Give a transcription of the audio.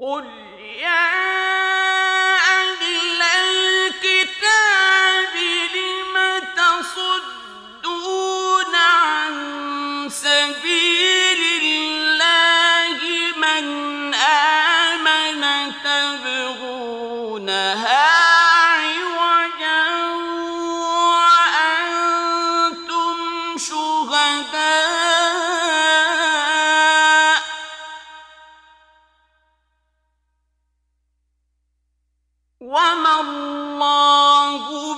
قل يا أهل الكتاب لم تصدون عن سبيل الله من آمن تبغونها عوجا وأنتم شهداء وما الله